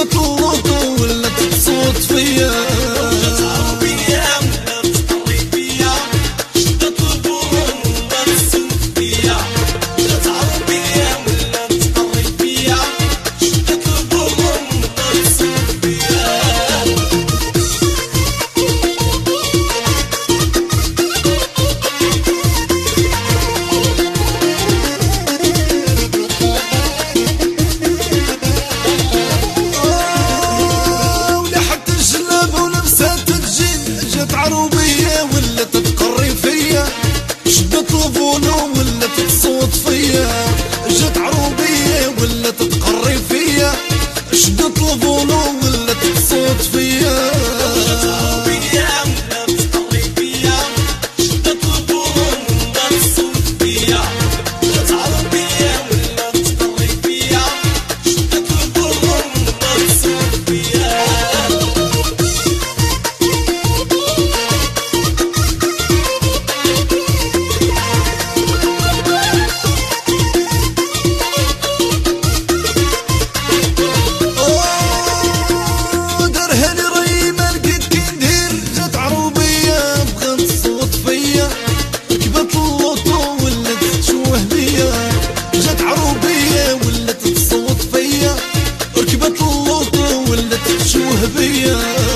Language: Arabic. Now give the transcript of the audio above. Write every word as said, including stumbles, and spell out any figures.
شدت اللوطو ولا تصوت فيا، جات عربية ولا تطري فيا، شدت البرون ولا تصوت فيا، جات عربية ولا تطري فيا، شدت البرون ولا تصوت فيا. عروبية ولا تتقري فيا، شدت الفولو ولا تصوت فيا، جات عروبية ولا تتقري فيا، شدت الفولو ولا تصوت فيا، جات عربية ولا تطري فيا، شدت البرون ولا تصوت فيا، جات عربية ولا تطري فيا، شدت البرون ولا تصوت فيا. جات عروبية ولا تصوت فيا، ركبت اللوطو ولا تشوه بيا.